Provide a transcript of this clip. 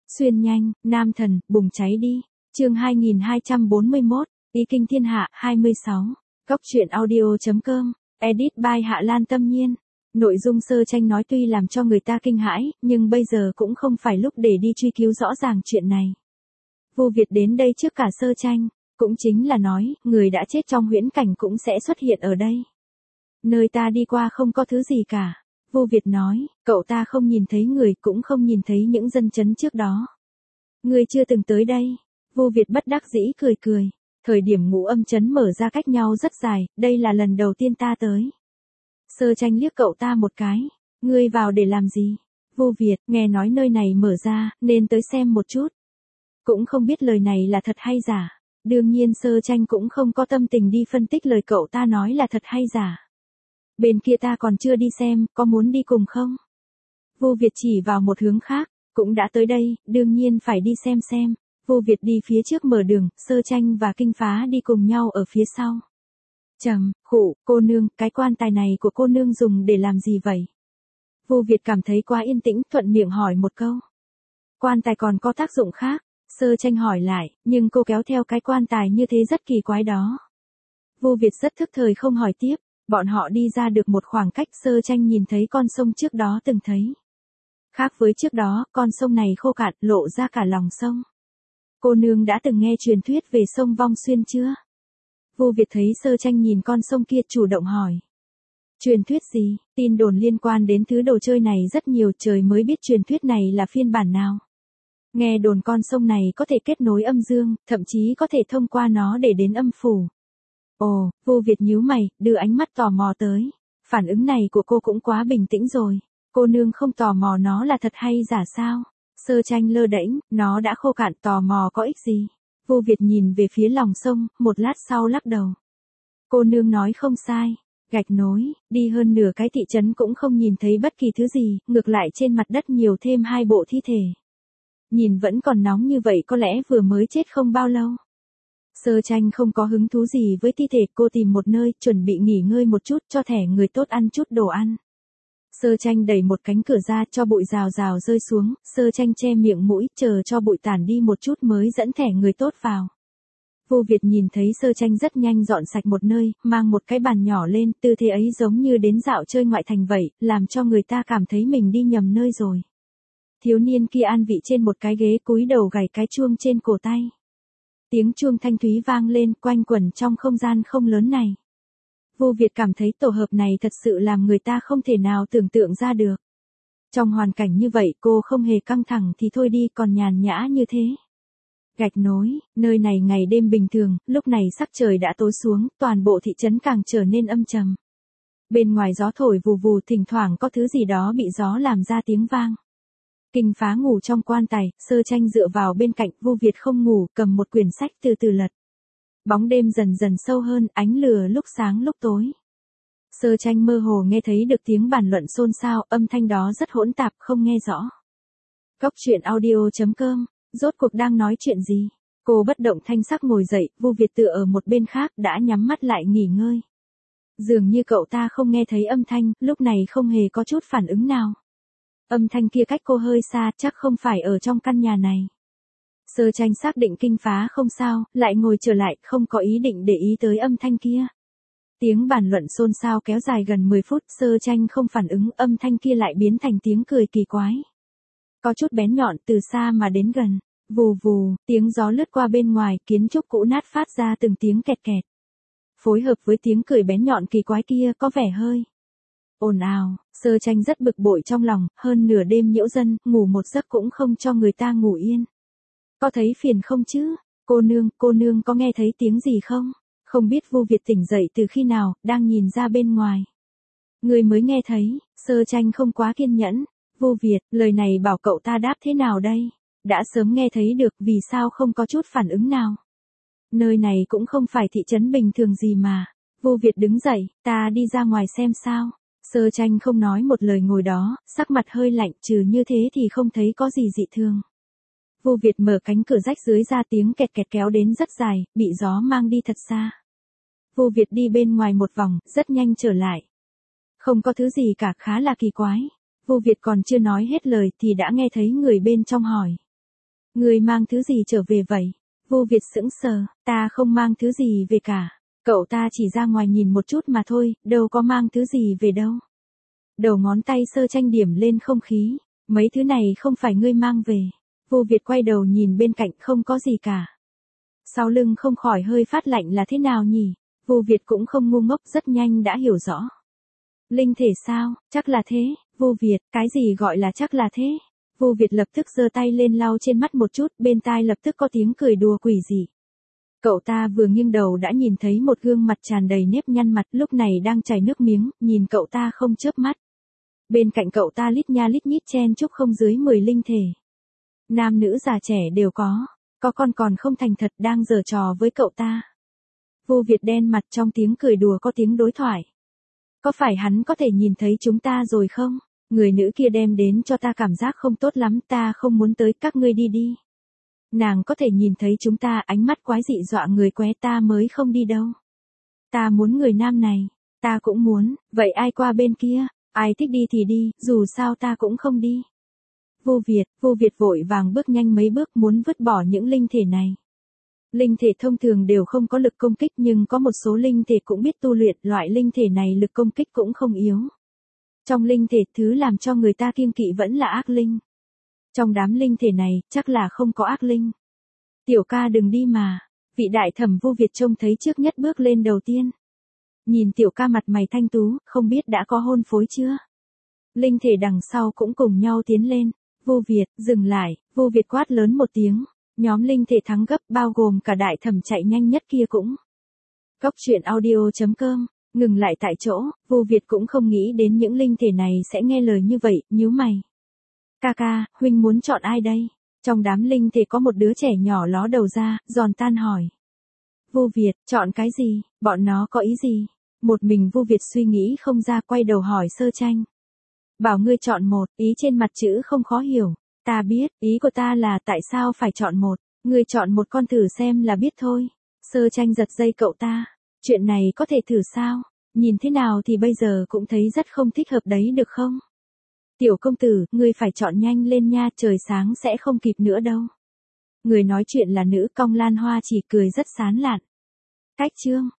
Xuyên nhanh, nam thần, bùng cháy đi. Chương 2241, Ý kinh thiên hạ, 26. Cóc truyện audio.com, edit by Hạ Lan Tâm Nhiên. Nội dung sơ tranh nói tuy làm cho người ta kinh hãi, nhưng bây giờ cũng không phải lúc để đi truy cứu rõ ràng chuyện này. Vu Việt đến đây trước cả sơ tranh, cũng chính là nói, người đã chết trong huyễn cảnh cũng sẽ xuất hiện ở đây. Nơi ta đi qua không có thứ gì cả. Vu Việt nói, cậu ta không nhìn thấy người cũng không nhìn thấy những dân chấn trước đó. Ngươi chưa từng tới đây. Vu Việt bất đắc dĩ cười cười. Thời điểm Ngũ Âm trấn mở ra cách nhau rất dài, đây là lần đầu tiên ta tới. Sơ tranh liếc cậu ta một cái. Ngươi vào để làm gì? Vu Việt, nghe nói nơi này mở ra, nên tới xem một chút. Cũng không biết lời này là thật hay giả. Đương nhiên sơ tranh cũng không có tâm tình đi phân tích lời cậu ta nói là thật hay giả. Bên kia ta còn chưa đi xem, có muốn đi cùng không? Vu Việt chỉ vào một hướng khác, cũng đã tới đây, đương nhiên phải đi xem. Vu Việt đi phía trước mở đường, sơ tranh và kinh phá đi cùng nhau ở phía sau. Khụ, cô nương, cái quan tài này của cô nương dùng để làm gì vậy? Vu Việt cảm thấy quá yên tĩnh, thuận miệng hỏi một câu. Quan tài còn có tác dụng khác, sơ tranh hỏi lại, nhưng cô kéo theo cái quan tài như thế rất kỳ quái đó. Vu Việt rất thức thời không hỏi tiếp. Bọn họ đi ra được một khoảng cách, sơ tranh nhìn thấy con sông trước đó từng thấy. Khác với trước đó, con sông này khô cạn, lộ ra cả lòng sông. Cô nương đã từng nghe truyền thuyết về sông Vong Xuyên chưa? Vu Việt thấy sơ tranh nhìn con sông kia chủ động hỏi. Truyền thuyết gì? Tin đồn liên quan đến thứ đồ chơi này rất nhiều, trời mới biết truyền thuyết này là phiên bản nào. Nghe đồn con sông này có thể kết nối âm dương, thậm chí có thể thông qua nó để đến âm phủ. Ồ, Vu Việt nhíu mày, đưa ánh mắt tò mò tới. Phản ứng này của cô cũng quá bình tĩnh rồi. Cô nương không tò mò nó là thật hay giả sao? Sơ tranh lơ đễnh, nó đã khô cạn, tò mò có ích gì? Vu Việt nhìn về phía lòng sông, một lát sau lắc đầu. Cô nương nói không sai. Gạch nối, đi hơn nửa cái thị trấn cũng không nhìn thấy bất kỳ thứ gì, ngược lại trên mặt đất nhiều thêm 2 bộ thi thể. Nhìn vẫn còn nóng như vậy, có lẽ vừa mới chết không bao lâu. Sơ tranh không có hứng thú gì với thi thể, cô tìm một nơi, chuẩn bị nghỉ ngơi một chút, cho thẻ người tốt ăn chút đồ ăn. Sơ tranh đẩy một cánh cửa ra, cho bụi rào rào rơi xuống, sơ tranh che miệng mũi, chờ cho bụi tản đi một chút mới dẫn thẻ người tốt vào. Vu Việt nhìn thấy sơ tranh rất nhanh dọn sạch một nơi, mang một cái bàn nhỏ lên, tư thế ấy giống như đến dạo chơi ngoại thành vậy, làm cho người ta cảm thấy mình đi nhầm nơi rồi. Thiếu niên kia an vị trên một cái ghế, cúi đầu gảy cái chuông trên cổ tay. Tiếng chuông thanh thúy vang lên, quanh quẩn trong không gian không lớn này. Vu Việt cảm thấy tổ hợp này thật sự làm người ta không thể nào tưởng tượng ra được. Trong hoàn cảnh như vậy cô không hề căng thẳng thì thôi đi, còn nhàn nhã như thế. Gạch nối, nơi này ngày đêm bình thường, lúc này sắc trời đã tối xuống, toàn bộ thị trấn càng trở nên âm trầm. Bên ngoài gió thổi vù vù, thỉnh thoảng có thứ gì đó bị gió làm ra tiếng vang. Kinh phá ngủ trong quan tài, sơ tranh dựa vào bên cạnh, Vu Việt không ngủ, cầm một quyển sách từ từ lật. Bóng đêm dần dần sâu hơn, ánh lửa lúc sáng lúc tối. Sơ tranh mơ hồ nghe thấy được tiếng bàn luận xôn xao, âm thanh đó rất hỗn tạp, không nghe rõ. Cóc truyện audio.com, rốt cuộc đang nói chuyện gì? Cô bất động thanh sắc ngồi dậy, Vu Việt tựa ở một bên khác, đã nhắm mắt lại nghỉ ngơi. Dường như cậu ta không nghe thấy âm thanh, lúc này không hề có chút phản ứng nào. Âm thanh kia cách cô hơi xa, chắc không phải ở trong căn nhà này. Sơ tranh xác định kinh phá không sao, lại ngồi trở lại, không có ý định để ý tới âm thanh kia. Tiếng bàn luận xôn xao kéo dài gần 10 phút, sơ tranh không phản ứng, âm thanh kia lại biến thành tiếng cười kỳ quái. Có chút bén nhọn, từ xa mà đến gần. Vù vù, tiếng gió lướt qua bên ngoài, kiến trúc cũ nát phát ra từng tiếng kẹt kẹt. Phối hợp với tiếng cười bén nhọn kỳ quái kia có vẻ hơi ồn ào. Sơ tranh rất bực bội trong lòng, hơn nửa đêm nhiễu dân, ngủ một giấc cũng không cho người ta ngủ yên. Có thấy phiền không chứ? Cô nương có nghe thấy tiếng gì không? Không biết Vu Việt tỉnh dậy từ khi nào, đang nhìn ra bên ngoài. Người mới nghe thấy, sơ tranh không quá kiên nhẫn. Vu Việt, lời này bảo cậu ta đáp thế nào đây? Đã sớm nghe thấy được, vì sao không có chút phản ứng nào? Nơi này cũng không phải thị trấn bình thường gì mà. Vu Việt đứng dậy, ta đi ra ngoài xem sao. Sơ tranh không nói một lời ngồi đó, sắc mặt hơi lạnh, trừ như thế thì không thấy có gì dị thường. Vu Việt mở cánh cửa rách dưới ra, tiếng kẹt kẹt kéo đến rất dài, bị gió mang đi thật xa. Vu Việt đi bên ngoài một vòng, rất nhanh trở lại. Không có thứ gì cả, khá là kỳ quái. Vu Việt còn chưa nói hết lời thì đã nghe thấy người bên trong hỏi. Người mang thứ gì trở về vậy? Vu Việt sững sờ, ta không mang thứ gì về cả. Cậu ta chỉ ra ngoài nhìn một chút mà thôi, đâu có mang thứ gì về đâu. Đầu ngón tay Sơ Tranh điểm lên không khí. Mấy thứ này không phải ngươi mang về. Vu Việt quay đầu nhìn bên cạnh không có gì cả. Sau lưng không khỏi hơi phát lạnh là thế nào nhỉ? Vu Việt cũng không ngu ngốc, rất nhanh đã hiểu rõ. Linh thể sao? Chắc là thế. Vu Việt, cái gì gọi là chắc là thế? Vu Việt lập tức giơ tay lên lau trên mắt một chút, bên tai lập tức có tiếng cười đùa quỷ dị. Cậu ta vừa nghiêng đầu đã nhìn thấy một gương mặt tràn đầy nếp nhăn mặt lúc này đang chảy nước miếng, nhìn cậu ta không chớp mắt. Bên cạnh cậu ta lít nha lít nhít chen chúc không dưới 10 linh thể. Nam nữ già trẻ đều có con còn không thành thật đang giở trò với cậu ta. Vu Việt đen mặt trong tiếng cười đùa có tiếng đối thoại. Có phải hắn có thể nhìn thấy chúng ta rồi không? Người nữ kia đem đến cho ta cảm giác không tốt lắm, ta không muốn tới, các ngươi đi đi. Nàng có thể nhìn thấy chúng ta, ánh mắt quái dị dọa người qué, ta mới không đi đâu. Ta muốn người nam này, ta cũng muốn, vậy ai qua bên kia, ai thích đi thì đi, dù sao ta cũng không đi. Vu Việt vội vàng bước nhanh mấy bước muốn vứt bỏ những linh thể này. Linh thể thông thường đều không có lực công kích nhưng có một số linh thể cũng biết tu luyện, loại linh thể này lực công kích cũng không yếu. Trong linh thể thứ làm cho người ta kiêng kỵ vẫn là ác linh. Trong đám linh thể này chắc là không có ác linh. Tiểu ca đừng đi mà. Vị đại thẩm Vu Việt trông thấy trước nhất bước lên đầu tiên. Nhìn tiểu ca mặt mày thanh tú, không biết đã có hôn phối chưa? Linh thể đằng sau cũng cùng nhau tiến lên. Vu Việt, dừng lại. Vu Việt quát lớn một tiếng. Nhóm linh thể thắng gấp bao gồm cả đại thẩm chạy nhanh nhất kia cũng. Cốc truyện audio.com. Ngừng lại tại chỗ, Vu Việt cũng không nghĩ đến những linh thể này sẽ nghe lời như vậy, nhíu mày. Ca, huynh muốn chọn ai đây? Trong đám linh thể có một đứa trẻ nhỏ ló đầu ra, giòn tan hỏi. Vu Việt, chọn cái gì? Bọn nó có ý gì? Một mình Vu Việt suy nghĩ không ra, quay đầu hỏi Sơ Tranh. Bảo ngươi chọn một, ý trên mặt chữ không khó hiểu. Ta biết, ý của ta là tại sao phải chọn một, ngươi chọn một con thử xem là biết thôi. Sơ Tranh giật dây cậu ta. Chuyện này có thể thử sao? Nhìn thế nào thì bây giờ cũng thấy rất không thích hợp đấy được không? Tiểu công tử, ngươi phải chọn nhanh lên nha, trời sáng sẽ không kịp nữa đâu. Người nói chuyện là nữ Cong Lan Hoa chỉ cười rất sán lạn. Cách chương.